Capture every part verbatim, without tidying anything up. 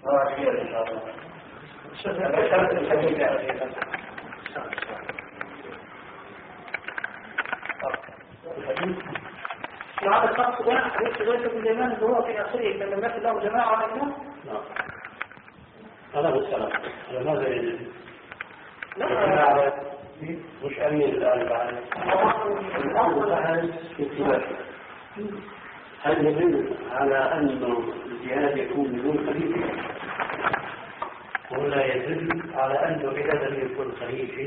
اه خير ان شاء الله. بشرت الحديث يا اخي. وهذا الشخص ده حديث ليس بالإيمان اللي هو في آخره كان الناس له جماعة على الإيمان؟ نعم. هذا هو السلام. لماذا يجب؟ لا مش أمين الآن بعد. هل يدل على أن الجهاد يكون بدون خليفة؟ ولا يدل على أنه إذا لم يكن خليفة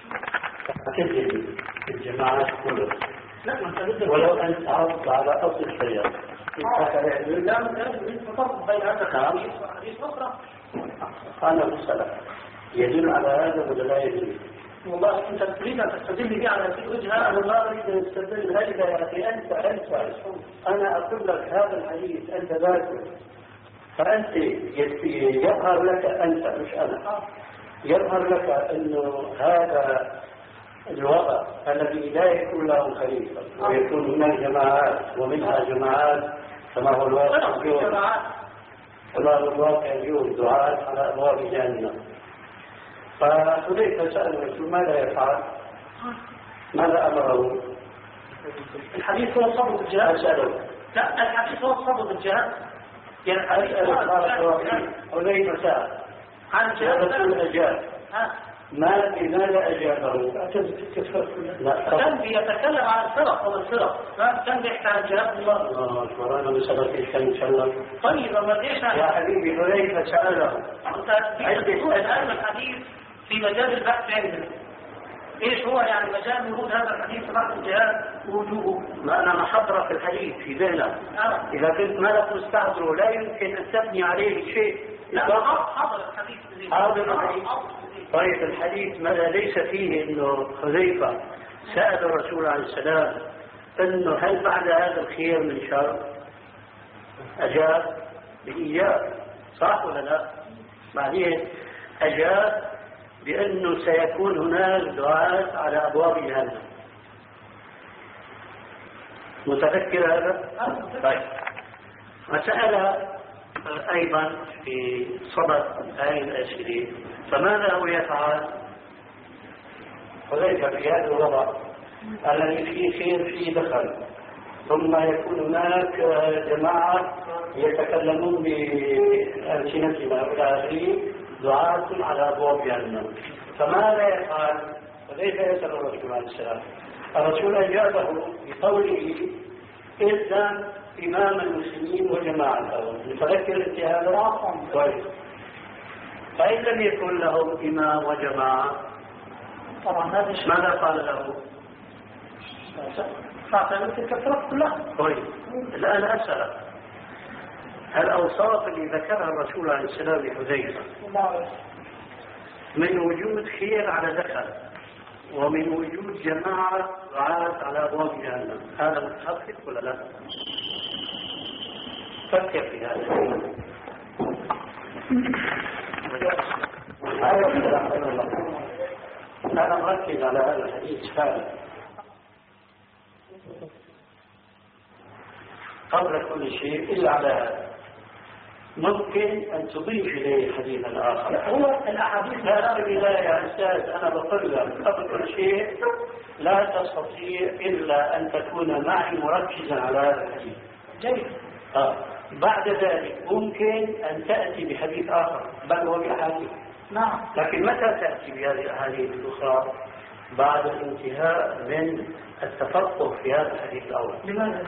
فتجد الجماعات كلها. ولو أن تعرض على أصل الشيء. لا متأكد فرق بين هذا الحديث وحديث أخرى. قال السلام يدل على هذا ولا لا يدل؟ والله أنت تريد أن تستدل بي على هذه الوجهة. أنا ما أريد أن أستدل هذا يا أخي. أنت أنت أنا أقول لك هذا الحديث أنت ذاكر فأنت يظهر لك أنت مش أنا يظهر لك أنه هذا الوضع الذي لا يكون له خليفة ويكون هناك جماعات ومنها جماعات كما هو الواقع اليوم كما هو الواقع اليوم دعاة على أبواب جهنم. فحذيفة سأل الرسول ماذا يفعل؟ ماذا أمره؟ الحديث هو الصبر بالجهاد. أسأله لا الحديث هو الصبر بالجهاد. يعني أسأله حذيفة سأل عن الجهاد الأجاب ما لماذا أجابه؟ كان بيتكلم عن الفرق والفرق كان بيحكي عن جهاد الله. الله أكبر أنا بسبب إيش كان يتكلم. طيب ما ليش يا حبيبي حذيفة سأله أنت الآن الحديث في مجال البحث عندنا إيش هو يعني مجال وجود هذا الحديث في بحث الجهاد ووجوده؟ ما أنا محضرة في الحديث في ذهنك آه. إذا كنت ما لك مستحضره لا يمكن أن تبني عليه شيء. لا حضر الحديث حاضر الحديث. طيب الحديث ماذا ليس فيه انه حذيفة سأل الرسول عليه السلام انه هل بعد هذا الخير من شر؟ اجاب بإيجاب صح ولا لا؟ بعدين اجاب بانه سيكون هناك دعاة على ابواب جهنم. متذكر هذا؟ طيب وسأل أيضا في صدد هذه الأسئلة فماذا هو يفعل؟ حذيفة في هذا الوضع الذي فيه خير فيه دخل ثم يكون هناك جماعة يتكلمون بألسنتنا إلى آخره دعاة على أبواب جهنم فماذا يفعل؟ حذيفة يسأل الرسول عليه السلام. الرسول أجابه بقوله إذن إمام المسلمين وجماعتهم. متذكر انت هذا؟ طيب فإن لم يكن له إمام وجماعة طبعا هذا ماذا قال له؟ فاعتبر تلك الفرق كلها. طيب الآن أسأل هل الأوصاف اللي ذكرها الرسول عليه السلام لحذيفة من وجود خير على ذكر ومن وجود جماعة دعاة على أبواب جهنم هذا متحقق ولا لا؟ فكر في هذا. أنا مركز على هذا الحديث فعلا. قبل كل شيء إلا على هذا ممكن أن تضيف إليه حديثا آخر. هو الأحاديث لا في البداية يا أستاذ أنا بقول لك قبل كل شيء لا تستطيع إلا أن تكون معي مركزا على هذا الحديث. جيد. آه. بعد ذلك ممكن أن تأتي بحديث آخر بل هو بأحاديث. نعم. لكن متى تأتي بهذه الأحاديث الأخرى؟ بعد الانتهاء من التفقه في هذا الحديث الأول. لماذا؟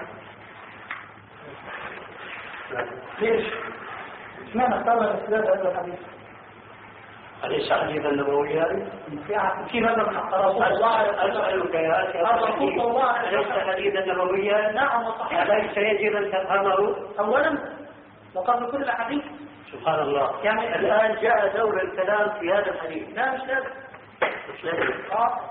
ليش؟ اشمعنى اختار الاستدلال هذا الحديث؟ أليس حديثا نبوي هذا؟ في ماذا من رسول الله أسألك يا أخي رسول الله أليس حديثا نبويا؟ نعم وصحيح. أليس يجب أن تفهمه؟ أولا وقبل كل الأحاديث. سبحان الله. يعني الآن جاء دور الكلام في هذا الحديث. لا مش لازم. مش لازم. اه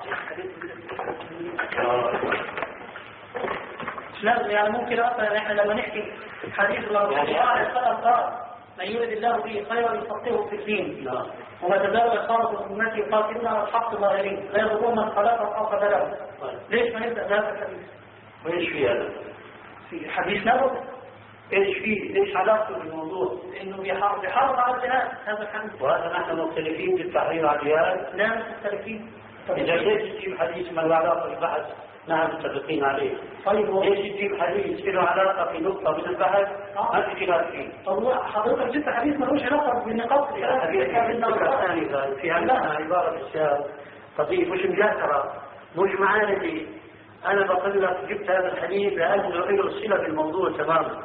مش لازم يعني ممكن أصلا احنا لما نحكي حديث الله رسول الله عليه الصلاة والسلام من يريد الله به خيرا يفقهه في الدين. نعم. وما تزال إصابة أمتي يقاتلون على الحق ظاهرين لا يضرون من خلقهم أو خذلهم. ليش ما نبدأ بهذا الحديث؟ وإيش في هذا؟ في حديث نبوي ايش فيه؟ ايش علاقته بالموضوع؟ انه بيحارب بيحارب على الجهاد هذا الحديث. وهذا نحن مختلفين بالتحرير على الجهاد؟ لا مش مختلفين. اذا ليش تجيب حديث ما له علاقه بالبحث؟ نحن متفقين عليه. طيب ليش تجيب حديث له علاقه في نقطه من البحث؟ ما في خلاف فيه. طب حضرتك جبت حديث ملوش علاقه بالنقاط الحديث الثاني في عندنا عباره الشاب قضيه مش مجاهره مش معاندة. انا بقول لك جبت هذا الحديث لانه له صله بالموضوع تماما.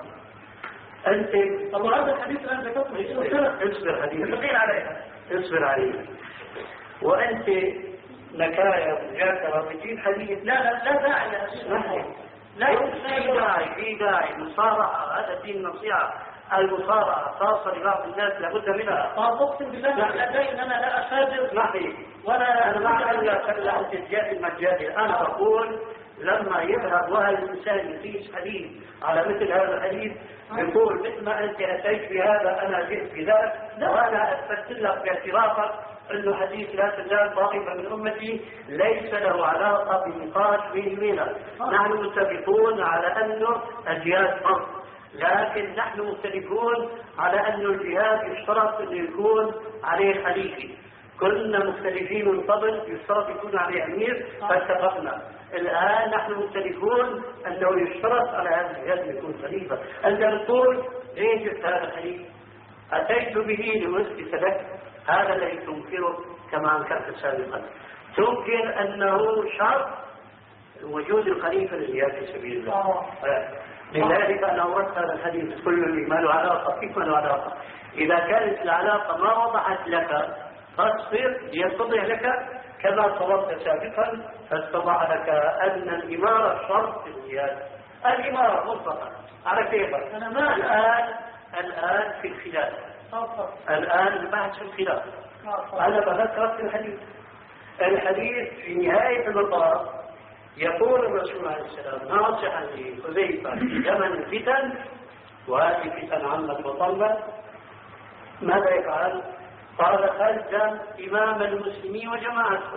انت طب هذا الحديث الان ذكرته اصبر حديث متفقين عليها اصبر عليه. وانت نكاية مجاهره بتجيب حديث. لا لا لا داعي لهذا. لا في داعي في داعي مصارعه. هذا دين نصيحه. المصارعه خاصه لبعض الناس لابد منها. اقسم بالله لا ان انا لا اشاجر نحن ولا انا ما الا خلى انت تجادل مجادل. انا بقول لما يذهب وهل الانسان يقيس حديث على مثل هذا الحديث يقول مثل ما انت اتيت بهذا انا جئت بذاك وانا اثبت لك باعترافك انه حديث لا تزال طائفه من امتي ليس له علاقه بنقاش بين وبينك. نحن متفقون على انه الجهاد فرض، لكن نحن مختلفون على انه الجهاد يشترط انه يكون عليه خليفه. كنا مختلفين من قبل يشترط يكون عليه امير فاتفقنا. الان نحن مختلفون انه يشترط على هذا الجهاد ان يكون خليفه. انت بتقول ليش جبت هذا الحديث؟ اتيت به لاثبت لك هذا الذي تنكره كما انكرت سابقا. تنكر انه شرط وجود الخليفه للجهاد في سبيل الله. لذلك انا اردت هذا الحديث كله اللي ما له علاقه. كيف ما له علاقه؟ اذا كانت العلاقه ما وضحت لك فاصبر ليتضح لك كما طلبت سابقا فاتضح لك ان الاماره شرط في الجهاد. الاماره مطلقا على كيفك. انا ما الان الان في الخلاف. الان البحث في الخلاف. انا بذكرك في الحديث. الحديث في نهايه المطاف يقول الرسول عليه السلام ناصحا لحذيفه في زمن الفتن وهذه فتن عمت وطلت ماذا يفعل؟ قال خلد إمام المسلمين وجماعتهم.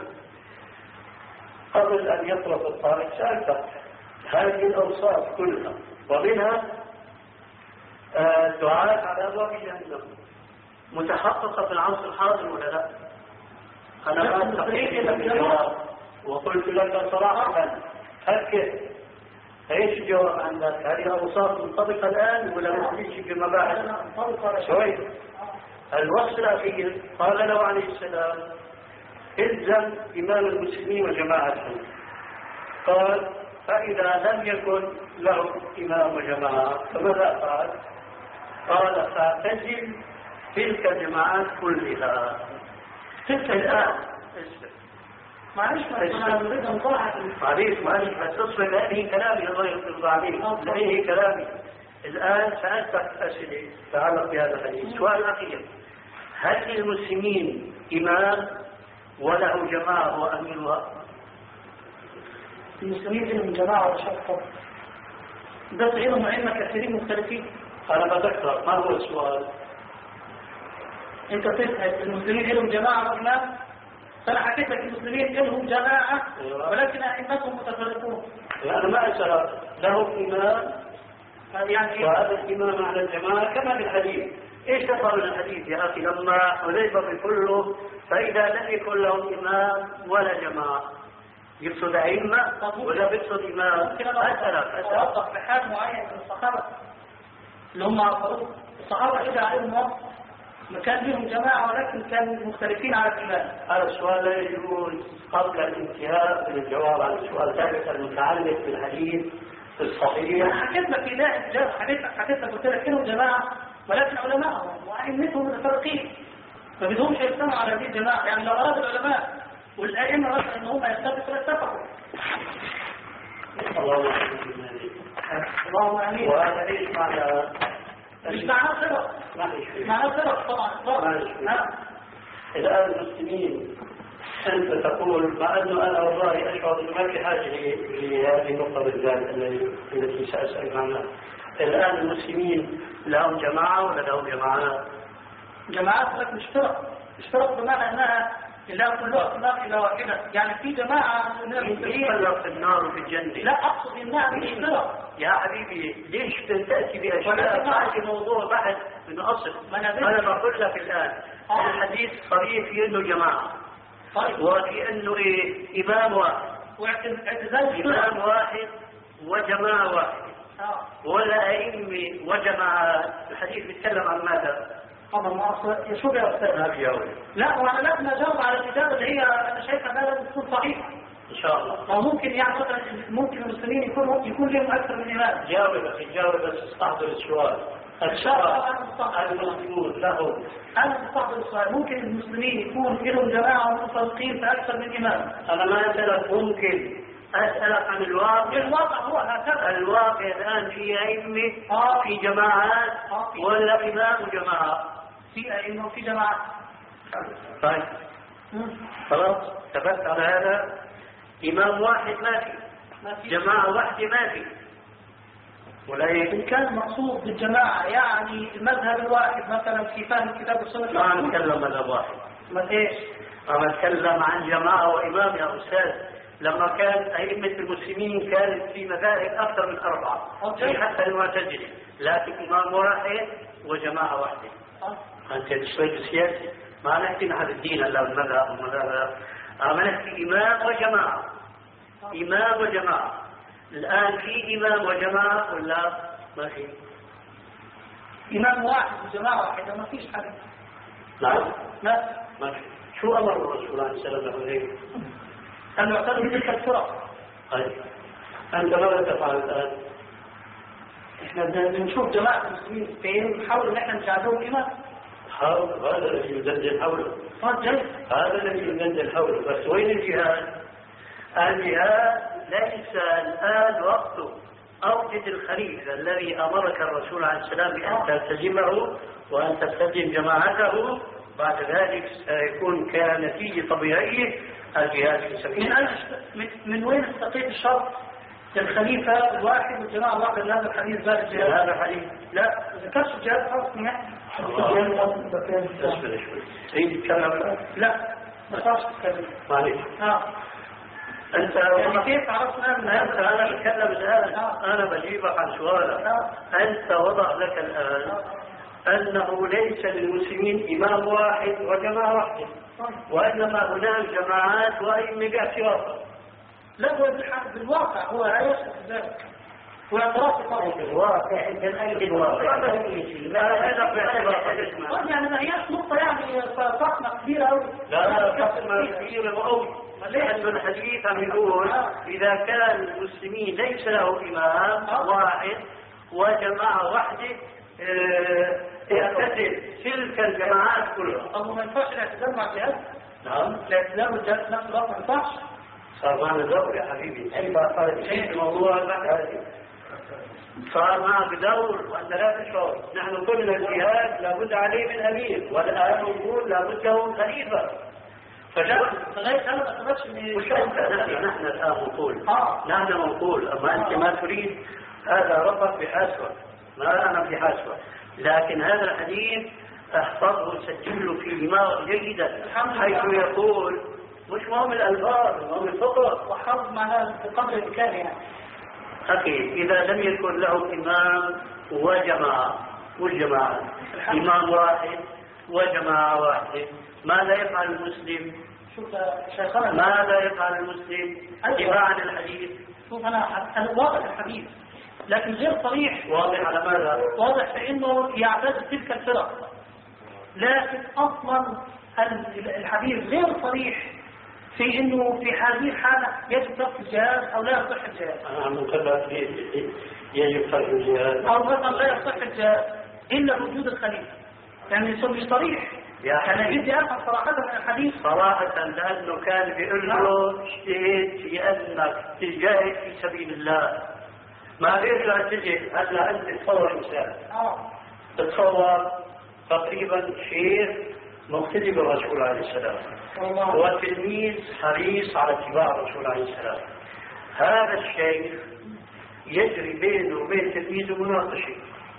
قبل أن يطلق الطارق سألت هذه الأوصاف كلها ومنها الدعاء على أبواب جهنم متحققة في العصر الحاضر ولا لا؟ أنا ما استطيع بالجواب وقلت لك صراحة هكذا. ايش الجواب عندك؟ هذه الأوصاف منطبقة الآن ولا مش في مباحث؟ شوي. الوصف الأخير قال له عليه السلام الزم إمام المسلمين وجماعتهم. قال فإذا لم يكن له إمام وجماعة فماذا قال؟ قال فاعتزل تلك الجماعات كلها. تلك الآن معلش أنا أريد أن أطلع معلش معلش بس تصل لأنهي كلامي الله يرضى عليك. لأنهي كلامي الآن سألتك أسئلة تتعلق بهذا الحديث. السؤال الأخير هل للمسلمين إمام وله جماعة وأميرها؟ المسلمين لهم جماعة وشرطة بس لهم أئمة كثيرين مختلفين. أنا بذكر ما هو السؤال؟ أنت تسأل المسلمين لهم جماعة وإمام؟ فأنا حكيت لك المسلمين لهم جماعة ولكن أئمتهم متفرقون. أنا ما أسأل لهم إمام يعني وهذا الإمام على الجماعة كما في الحديث. ايش تفعل الحديث يا اخي لما حذيفه بيقول له فاذا لم يكن لهم امام ولا جماعه يقصد ائمه ولا بيقصد امام؟ اسالك اسالك بحال معين من الصحابه اللي هم عرفوا الصحابه اذا عليهم كان لهم جماعه ولكن كانوا مختلفين على الامام. هذا السؤال لا يجوز قبل الانتهاء من الجواب عن السؤال الثالث المتعلق بالحديث الصحيح. انا حكيت لك لا حكيت حكيت لك قلت لك لهم جماعه ولكن علماءهم وأئمتهم متفرقين ما بدهمش يجتمعوا على هذه الجماعة. يعني لو أراد العلماء والأئمة رأوا أن هم يتفقوا فاتفقوا. اللهم اللهم آمين. وهذا ايش معنى؟ مش معناه فرق. معناه فرق طبعا. نعم. الآن المسلمين أنت تقول مع أنه أنا والله أشعر أنه ما في حاجة لهذه النقطة بالذات التي سأسأل عنها. الآن المسلمين لهم جماعة ولا لهم جماعات؟ جماعات لك مش فرق. مش فرق بمعنى أنها إلا كلها في النار إلا واحدة. يعني في جماعة من المسلمين يتفرق في النار وفي الجنة. لا أقصد إنها في فرق يا حبيبي ليش تأتي بأشياء تأتي موضوع بحث من أصل؟ أنا بقول لك الآن آه. الحديث صريح في إنه جماعة طيب. وفي إنه إيه إمام واحد واعتزال إمام واحد وجماعة واحدة آه. ولا أئمة وجماعات. الحديث بيتكلم عن ماذا؟ طبعا ما أصل شو يا أستاذ؟ ما بيجاوب. لا وأنا لازم أجاوب على الإجابة اللي هي أنا شايفها لازم تكون صحيحة إن شاء الله. أو ممكن يعني مثلا ممكن المسلمين يكون يكون لهم أكثر من إمام. جاوب بس جاوب بس استحضر السؤال. السؤال المسؤول له. أنا مستحضر السؤال. ممكن المسلمين يكون لهم جماعة متفرقين في أكثر من إمام. أنا ما أسألك ممكن، أسألك عن الواقع. الواقع هو هكذا. الواقع الآن في أئمة آه. في جماعات آه. ولا إمام وجماعة؟ في أئمة وفي جماعات. طيب خلاص ثبت على هذا. إمام واحد ما في، ما في. جماعة واحدة ما في. ولا إن كان المقصود بالجماعة يعني المذهب الواحد مثلا في فهم الكتاب والسنة. ما نتكلم مذهب واحد. ما إيش؟ أنا أتكلم عن جماعة وإمام يا أستاذ. لما كان أئمة المسلمين كانت في مذاهب أكثر من أربعة في حتى المعتزلة، لكن إمام واحد وجماعة واحدة. أنت شوي سياسي ما نحكي نحن الدين إلا المذهب والمذهب. أما نحكي إمام وجماعة. إمام وجماعة. الآن في إمام وجماعة ولا ما في؟ إمام واحد وجماعة واحدة ما فيش حاجة. نعم. لا ما في. شو أمر الرسول عليه الصلاة والسلام؟ أن يعتبر تلك الفرق. طيب أنت ماذا تفعل الآن؟ إحنا بنشوف جماعة المسلمين فين نحاول إن إحنا نجعلهم إمام. حاول هذا الذي يدندن حوله. هذا الذي يدندن حوله. بس وين الجهاد؟ الجهاد ليس الآن وقته. أوجد الخليفة الذي أمرك الرسول عليه السلام بأن تلتزمه وأن تلتزم جماعته، بعد ذلك سيكون كنتيجة طبيعية الجهاد في سبيل الله. من, من وين استقيت الشرط الخليفة الواحد والجماعة الواحدة لهذا الحديث ذات الجهاد؟ هذا الحديث لا ذكرت الجهاد خاص يعني اسفل شوي سيدي تكلم. لا ما صارش تتكلم معليش. اه انت يعني كيف عرفنا ان انت انا بتكلم الان آه. انا بجيبك عن سؤالك. آه. انت وضع لك الان آه. انه ليس للمسلمين امام واحد وجماعه واحده آه. وانما هناك جماعات وائمه في وسط. لا هو بالواقع هو لا يصف ذلك. هو اعتراف بقول الواقع انت الاجل الواقع لا هذا باعتبار يعني ما هياش نقطه يعني فاطمه كبيره قوي. لا لا فاطمه كبيره قوي. لأن الحديث عم يقول إذا كان المسلمين ليس له إمام واحد وجماعة واحدة تعتزل تلك الجماعات كلها. طب ما ينفعش الاعتزال مع الجهاد؟ نعم. الاعتزال والجهاد نفس الوقت ما ينفعش. صار معنا دور يا حبيبي. أي صار شيء في موضوع البحث. صار معك دور وأنت لا تشعر. نحن قلنا الجهاد لابد عليه من أمير والآن نقول لابد له من خليفة. فلغاية أنا ما أتبقش من نحن الآن نقول آه. نحن نقول أما أنت ما تريد هذا ربك بحاسبة ما أنا بحاسبة. لكن هذا الحديث احفظه سجله في دماغ جيدا حيث يقول مش مهم الألفاظ مهم الفقه وحفظ معناه بقدر الإمكان يعني. أخي إذا لم يكن له إمام وجماعة والجماعة إمام واحد وجماعة واحدة ماذا يفعل المسلم؟ شوف شيخنا ماذا يفعل المسلم؟ اتباعا الحديث. شوف أنا أنا واضح الحديث لكن غير صريح. واضح على ماذا؟ واضح في إنه يعتز تلك الفرق لكن أصلا الحديث غير صريح في إنه في هذه الحالة يجب ترك الجهاد أو لا يصح الجهاد. أنا مكلف يجب ترك الجهاد أو مثلا لا يصح الجهاد إلا بوجود الخليفة. يعني مش صريح. أنا بدي أفهم صراحة من الحديث صراحة لأنه كان بيقول له اجتهد في أنك تجاهد في سبيل الله ما بيرجع تجد. هلا أنت تصور إنسان آه. تتصور تقريبا شيخ مقتدي بالرسول عليه السلام والتلميذ حريص على اتباع الرسول عليه السلام. هذا الشيخ يجري بينه وبين تلميذه مناقشة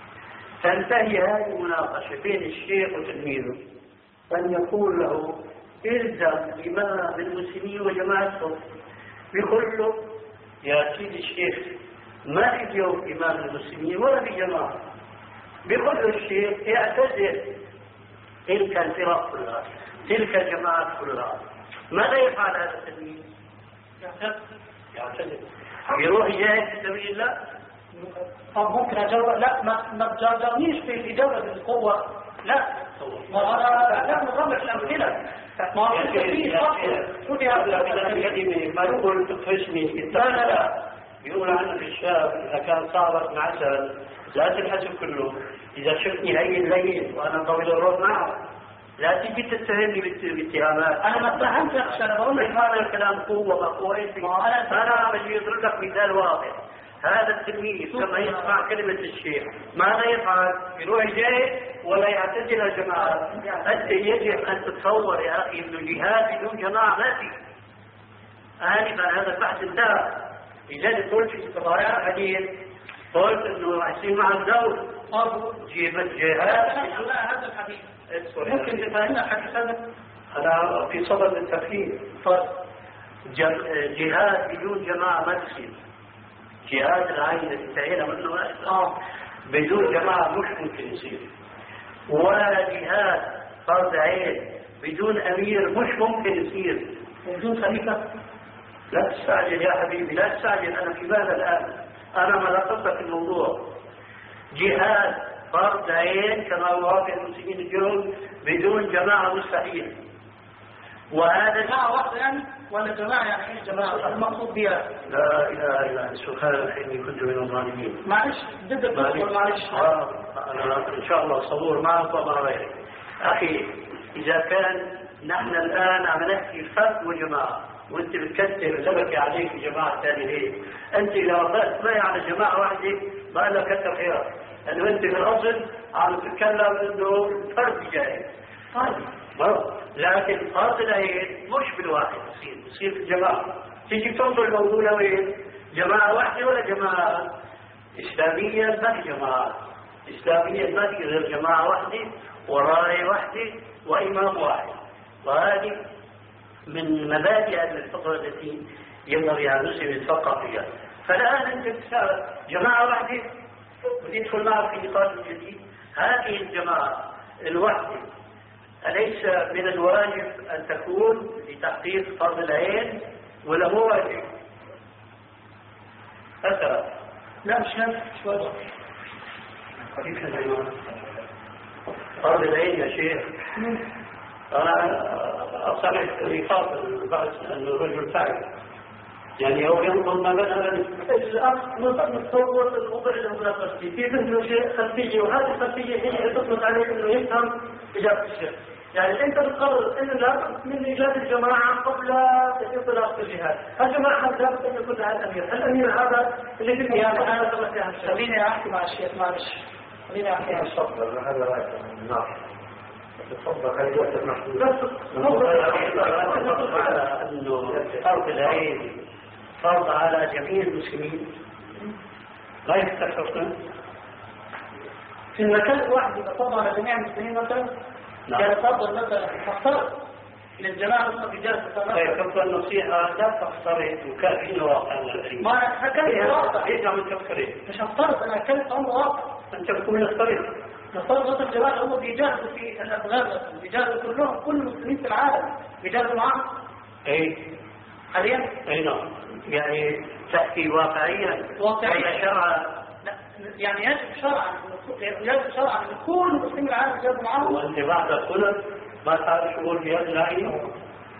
تنتهي هذه المناقشة بين الشيخ وتلميذه أن يقول له يلزم إمام المسلمين وجماعتهم بيقول له يا سيدي الشيخ ما في اليوم إمام المسلمين ولا في جماعة. بيقول له الشيخ اعتزل تلك الفرق كلها تلك الجماعات كلها. ماذا يفعل هذا التلميذ؟ يعتزل يروح يجاهد في سبيل الله. طب ممكن اجاوب؟ لا ما ما تجاوبنيش في الاجابه بالقوه. لا ما انا لا نظام الامثله ما هو في شوفي هذا الكلمه ما يقول تفهمني لا لا لا بيقول عنه الشاب اذا كان صابت مع عسل لا تنحسب كله. اذا شفتني هين لين وانا طويل الروح معه لا تجي تتهمني باتهامات. انا ما اتهمتكش انا بقول لك هذا الكلام قوه وقوه. انا بجي اضرب لك مثال واضح. هذا التلميذ لما يسمع كلمة الشيخ ماذا يفعل؟ يروح جاي ولا يعتزل الجماعة؟ أنت يجب أن تتصور يا أخي إنه جهاد بدون جماعة ما في. آنفا هذا البحث انتهى. لذلك قلت في قضايا الحديث قلت إنه يصير مع الدور جيب الجهاد. لا هذا الحديث ممكن تفهمنا الحديث هذا؟ أنا في صدد التفكير. جهاد بدون جماعة ما تصير. جهاد العين اللي انتهينا منه آه. بدون جماعة مش ممكن يصير. ولا جهاد فرض عين بدون أمير مش ممكن يصير. بدون خليفة. لا تستعجل يا حبيبي لا تستعجل. أنا في بالي الآن أنا ما لقصت الموضوع. جهاد فرض عين كما واقع المسلمين اليوم بدون جماعة مستحيل. وهذا جماعة واحدة يعني ولا جماعة يعني ايه جماعة المقصود بها؟ لا إله إلا أنت سبحانك إني كنت من الظالمين. معلش ضد الكفر معلش. آه أنا إن شاء الله صبور معك ومع غيرك. أخي إذا كان نحن الآن عم نحكي فرد وجماعة وأنت بتكثر تبكي عليك جماعة ثانية ليه؟ أنت إذا وقفت معي على جماعة واحدة بقى لك كثر خيرك. لأنه أنت في الأصل عم تتكلم إنه الفرد جاهز. طيب لكن فرض العين مش بالواحد يصير يصير في الجماعة. تيجي تنظر الموضوع وين؟ جماعة واحدة ولا جماعة إسلامية؟ ما في جماعة إسلامية ما في غير جماعة واحدة وراية واحدة وإمام واحد. وهذه من مبادئ الفقه التي ينبغي على المسلم يتفقه فيها. فالآن أنت بتسأل جماعة واحدة وتدخل معه في نقاش جديد. هذه الجماعة الواحدة أليس من الواجب أن تكون لتحقيق فرض العين ولا مو واجب؟ أسرع. لا مش نفس مش واجب. فرض العين يا شيخ أنا أصبحت يخاطر البعض أنه الرجل فاعل يعني هو ينظر ما بدأ الأصل نتصور الوضع المنافسي في ذهنه شيء خلفية وهذه الخلفية هي اللي تطلق عليه أنه يفهم إجابة الشيخ. يعني أنت بتقرر أن لا من إيجاد الجماعة قبل انطلاق الجهاد. الجماعة لابد أن يكون لها الأمير. الأمير هذا اللي في يعني أنا تمسيها الشيخ. خليني أحكي مع الشيخ معلش. خليني أحكي مع الشيخ. تفضل هذا رأيك نعم. تفضل خلي وقتك محدود. بس تفضل على أنه فرض العين فرض على جميع المسلمين لا يستحقون. في المكان الواحد إذا فرض على جميع المسلمين مثلا كان فرض مثلا تفترض للجماعة الرجال طيب تفضل النصيحة لا تفترض وكافين واقع ما أنا حكيت واقع. ليش عم تفترض؟ مش هفترض أنا أتكلم أمر واقع. أنت بتكون نفترض. نفترض مثلا الجماعة هم بيجاهدوا في الأفغان مثلا بيجاهدوا كلهم كل المسلمين في العالم بيجاهدوا معهم. أي حاليا؟ أي نعم. يعني تحكي واقعيا واقعيا شرعا. يعني يجب شرعا يجب شرعا ان كل مسلمين العالم يجاهدوا معهم. وانت بعد الخلق ما تعرف شغل جهاد العين.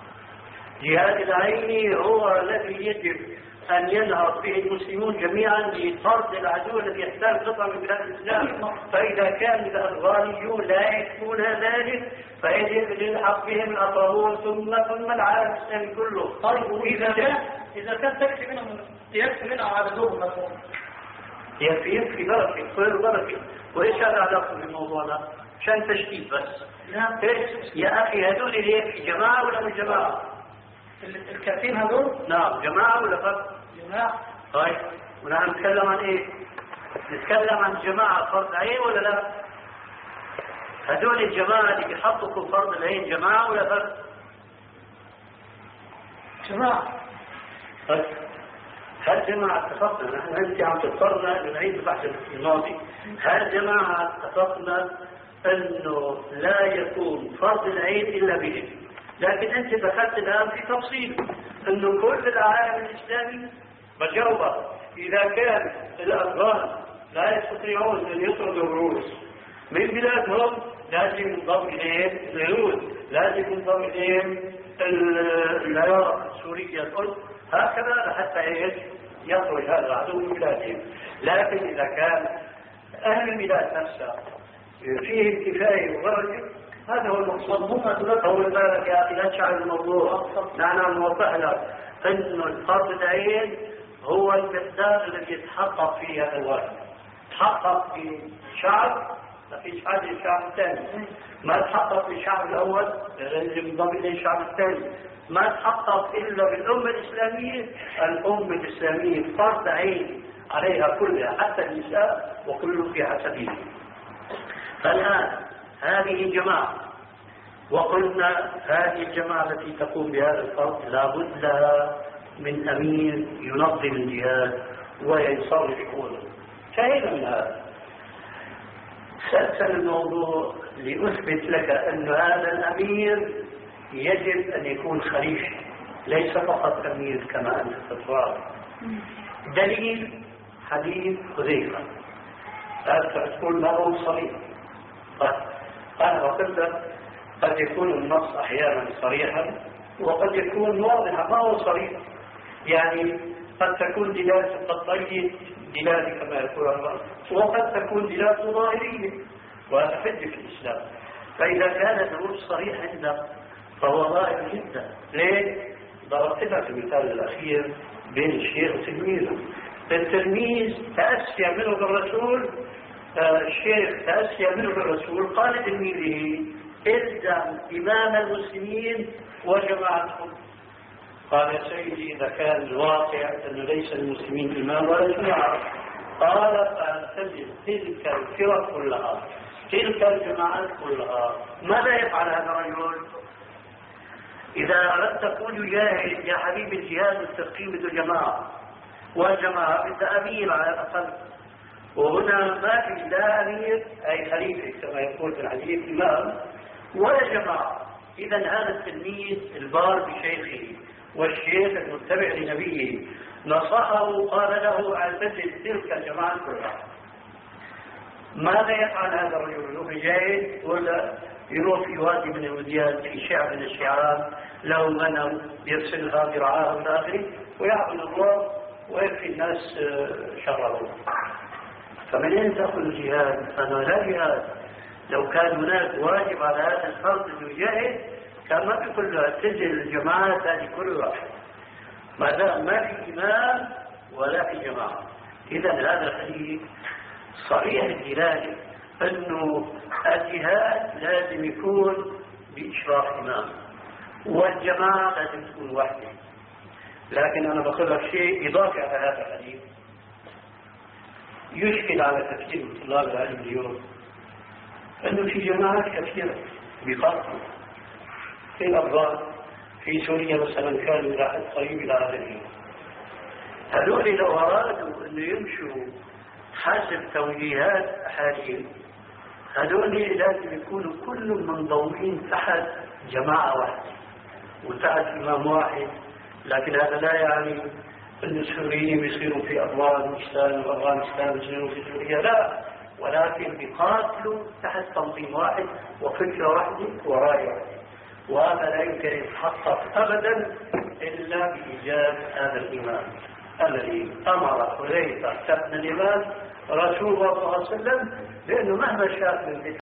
جهاد العين هو الذي يجب ان ينهض به المسلمون جميعا لطرد العدو الذي يحتاج قطعه من بلاد الاسلام. فاذا كان الافغانيون لا يكفون ذلك فيجب ان يلحق بهم الاطراف ثم ثم العالم الاسلامي كله. طيب اذا كان اذا كان تكفي منهم يكفي منهم عددهم مثلا يكفي يكفي بركه خير بركه. وايش هذا علاقه بالموضوع ده؟ عشان تشتيت بس. نعم. يا اخي هذول اللي يكفي جماعه ولا مش جماعه؟ الكافين هذول؟ نعم جماعه ولا فرد؟ جماعه. طيب ونحن نتكلم عن ايه؟ نتكلم عن جماعه فرض عين ولا لا؟ هذول الجماعه اللي بيحققوا فرض العين جماعه ولا فرد؟ جماعة. هل جماعة اتفقنا نحن أنت عم تضطرنا نعيد البحث الماضي، هل جماعة اتفقنا أنه لا يكون فرض العين إلا به؟ لكن أنت دخلت الآن في تفصيل أنه كل العالم الإسلامي بجاوبة إذا كان الأفغان لا يستطيعون أن يطردوا الروس من بلادهم لازم ينضم إليهم اليهود، لازم ينضم إليهم العراق سوريا القدس، هكذا حتى ايش يخرج هذا العدو من بلادهم. لكن إذا كان أهل البلاد نفسها فيه الكفاية وغيره هذا هو المقصود. أول ذلك يا أخي لا تشعر الموضوع، نحن نوضح لك أن الفرض العين هو المقدار الذي يتحقق فيه هذا الواحد. تحقق في شعب ما فيش حاجة للشعب الثاني، ما تحقق في الشعب الأول لازم ينضم إليه الشعب الثاني، ما تحقق إلا بالأمة الإسلامية. الأمة الإسلامية فرض عين عليها كلها حتى النساء وكل في حسبه. فالآن هذه الجماعة وقلنا هذه الجماعة التي تقوم بهذا الفرض لابد لها من أمير ينظم الجهاد ويصرف شؤونه. فهمنا من هذا. سأسأل الموضوع لأثبت لك أن هذا الأمير يجب أن يكون خليفة ليس فقط أمير كما أنت تتوقع. دليل حديث حذيفة تقول ما هو صريح. أنا قلت قد يكون النص أحيانا صريحا وقد يكون واضحا ما هو صريح، يعني قد تكون دلالة قد تقيد دلالة كما يقول الله، وقد تكون دلالة ظاهرية وهذا حجة في الإسلام. فإذا كان النص صريح عندك فهو ظاهر جدا. ليه؟ ضربت لك المثال الأخير بين الشيخ وتلميذه. التلميذ تأسي منه بالرسول، الشيخ تأسي منه بالرسول، قال لتلميذه الزم إمام المسلمين وجماعتهم. قال يا سيدي إذا كان الواقع أنه ليس المسلمين إمام ولا جماعة، قال فألتزم تلك الفرق كلها تلك الجماعات كلها. ماذا يفعل هذا الرجل؟ إذا أردت تقول يجاهد يا حبيبي الجهاد والتفقيه بده جماعة، والجماعة بده أمير على الأقل، وهنا ما في لا أمير أي خليفة كما يقول في الحديث إمام ولا جماعة. إذا هذا التلميذ البار بشيخه والشيخ المتبع لنبيه نصحه قال له اعتزل تلك الجماعة كلها. ماذا يفعل هذا الرجل؟ يروح يجاهد ولا يروح في وادي من الوديان في شعب من الشعاب له غنم يرسلها برعاه الى اخره ويعبد الله ويكفي الناس شره؟ فمن اين تاخذ الجهاد؟ فانا لا جهاد. لو كان هناك واجب على هذا الفرد انه يجاهد كان ما في كل اعتزل الجماعات هذه كلها، ما دام ما في امام ولا في جماعه. اذا هذا الحديث صريح الدلاله انه الجهاد لازم يكون باشراف امام والجماعه لازم تكون وحده. لكن انا بقول لك شيء اضافي على هذا الحديث يشكل على تفكير طلاب العلم اليوم، انه في جماعات كثيره بقاتل في الافغان في سوريا مثلا كانوا راح قريب الى اخره. هذول لو ارادوا انه يمشوا حسب توجيهات احاديث هذول لازم يكونوا كلهم منضوين تحت جماعه واحده وتحت امام واحد. لكن هذا لا يعني ان السوريين يصيروا في افغانستان وافغانستان يصيروا في سوريا، لا، ولكن بيقاتلوا تحت تنظيم واحد وفكره واحده ورايه واحده. وهذا لا يمكن ان يتحقق ابدا الا بايجاد هذا الامام الذي امر حذيفه بن اليمان رسول الله صلى الله عليه وسلم، لانه مهما شاف من